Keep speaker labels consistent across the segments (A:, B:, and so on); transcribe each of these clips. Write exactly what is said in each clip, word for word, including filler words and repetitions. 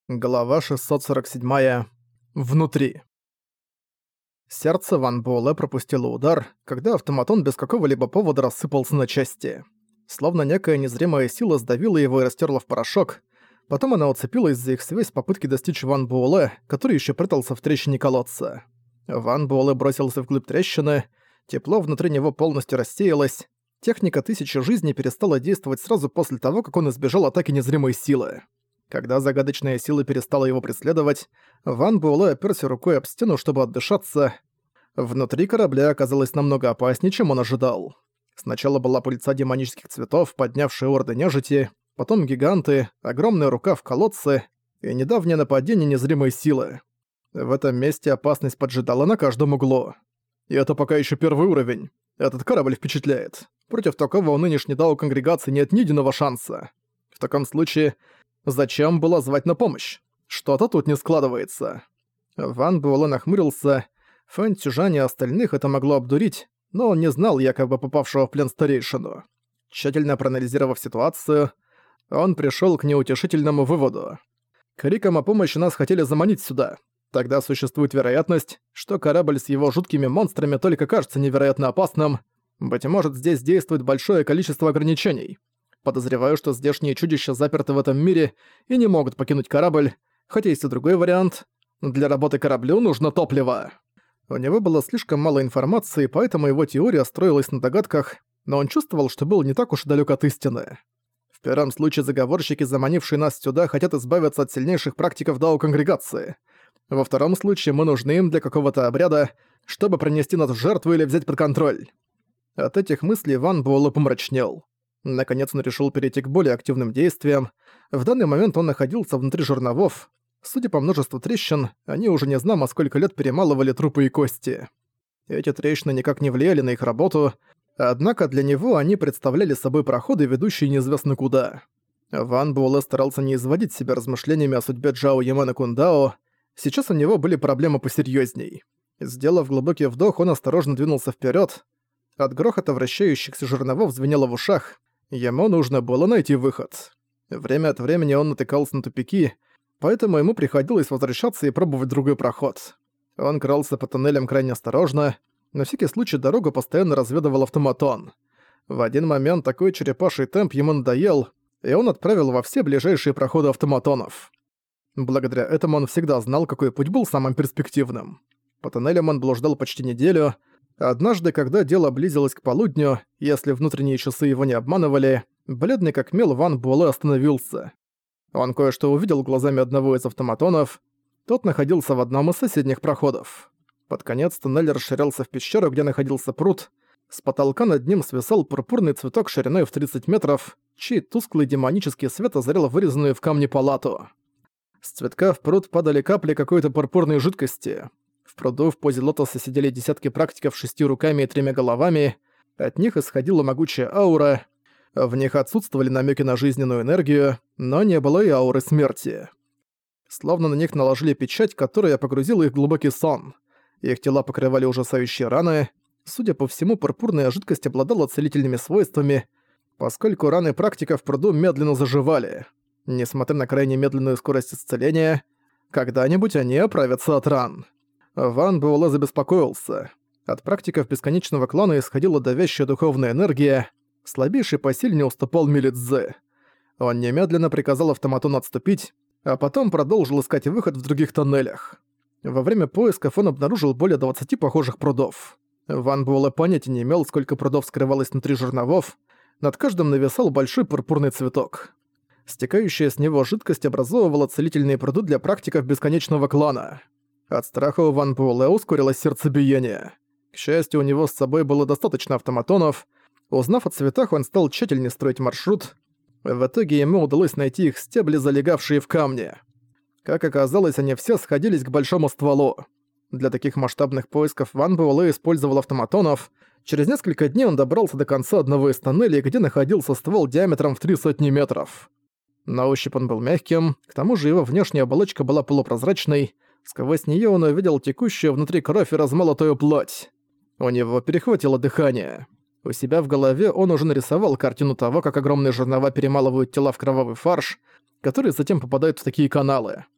A: Глава шестьсот сорок семь. Внутри. Сердце Ван Буэлэ пропустило удар, когда автоматон без какого-либо повода рассыпался на части. Словно некая незримая сила сдавила его и растерла в порошок. Потом она уцепилась за их связь в попытке достичь Ван Буэлэ, который еще прятался в трещине колодца. Ван Буэлэ бросился вглубь трещины, тепло внутри него полностью рассеялось. Техника тысячи жизней перестала действовать сразу после того, как он избежал атаки незримой силы. Когда загадочная сила перестала его преследовать, Ван Буэлэ опёрся рукой об стену, чтобы отдышаться. Внутри корабля оказалось намного опаснее, чем он ожидал. Сначала была пыльца демонических цветов, поднявшая орды нежити, потом гиганты, огромная рука в колодце и недавнее нападение незримой силы. В этом месте опасность поджидала на каждом углу. И это пока еще первый уровень. Этот корабль впечатляет. Против такого у нынешней дао конгрегации нет ни единого шанса. В таком случае... Зачем было звать на помощь? Что-то тут не складывается. Ван Буэлэ нахмурился. Фэн Цюжань и остальных это могло обдурить, но он не знал якобы попавшего в плен старейшину. Тщательно проанализировав ситуацию, он пришёл к неутешительному выводу. Криком о помощи нас хотели заманить сюда. Тогда существует вероятность, что корабль с его жуткими монстрами только кажется невероятно опасным. Быть может, здесь действует большое количество ограничений. Подозреваю, что здешние чудища заперты в этом мире и не могут покинуть корабль, хотя есть и другой вариант. Для работы кораблю нужно топливо. У него было слишком мало информации, поэтому его теория строилась на догадках, но он чувствовал, что был не так уж и далёк от истины. В первом случае заговорщики, заманившие нас сюда, хотят избавиться от сильнейших практиков дао-конгрегации. Во втором случае мы нужны им для какого-то обряда, чтобы принести нас в жертву или взять под контроль. От этих мыслей Ван Буэлэ помрачнел. Наконец он решил перейти к более активным действиям. В данный момент он находился внутри жерновов. Судя по множеству трещин, они уже не знамо сколько лет перемалывали трупы и кости. Эти трещины никак не влияли на их работу, однако для него они представляли собой проходы, ведущие неизвестно куда. Ван Буэлэ старался не изводить себя размышлениями о судьбе Джао Ямен и Кундао. Сейчас у него были проблемы посерьёзней. Сделав глубокий вдох, он осторожно двинулся вперёд. От грохота вращающихся жерновов звенело в ушах. Ему нужно было найти выход. Время от времени он натыкался на тупики, поэтому ему приходилось возвращаться и пробовать другой проход. Он крался по туннелям крайне осторожно, на всякий случай дорогу постоянно разведывал автоматон. В один момент такой черепаший темп ему надоел, и он отправил во все ближайшие проходы автоматонов. Благодаря этому он всегда знал, какой путь был самым перспективным. По туннелям он блуждал почти неделю. Однажды, когда дело близилось к полудню, если внутренние часы его не обманывали, бледный как мел Ван Буэлэ остановился. Он кое-что увидел глазами одного из автоматонов. Тот находился в одном из соседних проходов. Под конец туннель расширялся в пещеру, где находился пруд. С потолка над ним свисал пурпурный цветок шириной в тридцать метров, чей тусклый демонический свет озарял вырезанную в камне палату. С цветка в пруд падали капли какой-то пурпурной жидкости. В пруду в позе лотоса сидели десятки практиков с шестью руками и тремя головами. От них исходила могучая аура. В них отсутствовали намеки на жизненную энергию, но не было и ауры смерти. Словно на них наложили печать, которая погрузила их в глубокий сон. Их тела покрывали ужасающие раны. Судя по всему, пурпурная жидкость обладала целительными свойствами, поскольку раны практиков в пруду медленно заживали. Несмотря на крайне медленную скорость исцеления, когда-нибудь они оправятся от ран. Ван Буэлэ забеспокоился. От практиков бесконечного клана исходила давящая духовная энергия. Слабейший по силе не уступал Милидзе. Он немедленно приказал автоматону отступить, а потом продолжил искать выход в других тоннелях. Во время поисков он обнаружил более двадцати похожих прудов. Ван Буэлэ понятия не имел, сколько прудов скрывалось внутри жерновов. Над каждым нависал большой пурпурный цветок. Стекающая с него жидкость образовывала целительные пруды для практиков бесконечного клана. От страха у Ван Буэлэ ускорилось сердцебиение. К счастью, у него с собой было достаточно автоматонов. Узнав о цветах, он стал тщательнее строить маршрут. В итоге ему удалось найти их стебли, залегавшие в камне. Как оказалось, они все сходились к большому стволу. Для таких масштабных поисков Ван Буэлэ использовал автоматонов. Через несколько дней он добрался до конца одного из тоннелей, где находился ствол диаметром в три сотни метров. На ощупь он был мягким, к тому же его внешняя оболочка была полупрозрачной. Сквозь неё он увидел текущую внутри кровь и размолотую плоть. У него перехватило дыхание. У себя в голове он уже нарисовал картину того, как огромные жернова перемалывают тела в кровавый фарш, который затем попадает в такие каналы.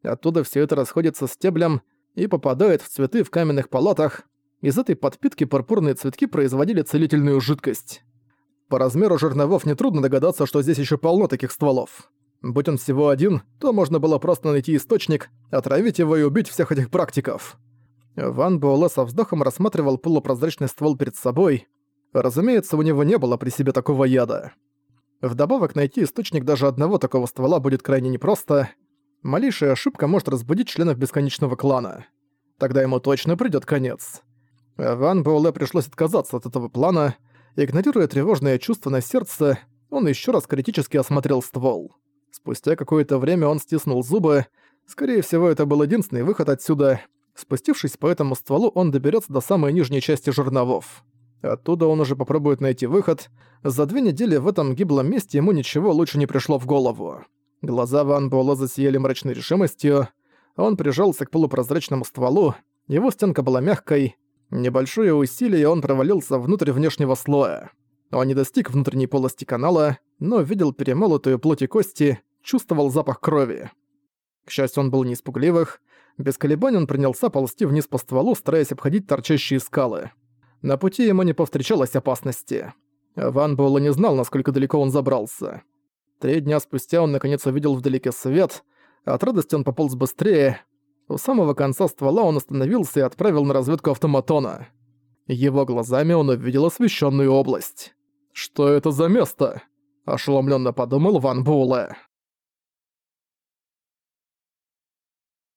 A: Оттуда все это расходится стеблем и попадает в цветы в каменных палатах. Из этой подпитки пурпурные цветки производили целительную жидкость. По размеру жерновов нетрудно догадаться, что здесь еще полно таких стволов. Будь он всего один, то можно было просто найти источник, отравить его и убить всех этих практиков. Ван Буэлэ со вздохом рассматривал полупрозрачный ствол перед собой. Разумеется, у него не было при себе такого яда. Вдобавок, найти источник даже одного такого ствола будет крайне непросто. Малейшая ошибка может разбудить членов бесконечного клана. Тогда ему точно придёт конец. Ван Буэлэ пришлось отказаться от этого плана. Игнорируя тревожное чувство на сердце, он ещё раз критически осмотрел ствол. Спустя какое-то время он стиснул зубы. Скорее всего, это был единственный выход отсюда. Спустившись по этому стволу, он доберётся до самой нижней части жерновов. Оттуда он уже попробует найти выход. За две недели в этом гиблом месте ему ничего лучше не пришло в голову. Глаза Ван Буэлэ засияли мрачной решимостью. Он прижался к полупрозрачному стволу. Его стенка была мягкой. Небольшое усилие, и он провалился внутрь внешнего слоя. Он не достиг внутренней полости канала, но видел перемолотую плоть и кости, чувствовал запах крови. К счастью, он был не из пугливых. Без колебаний он принялся ползти вниз по стволу, стараясь обходить торчащие скалы. На пути ему не повстречалось опасности. Ван Буэлэ не знал, насколько далеко он забрался. Три дня спустя он наконец увидел вдалеке свет. От радости он пополз быстрее. У самого конца ствола он остановился и отправил на разведку автоматона. Его глазами он увидел освещенную область. «Что это за место?» – ошеломленно подумал Ван Буэлэ.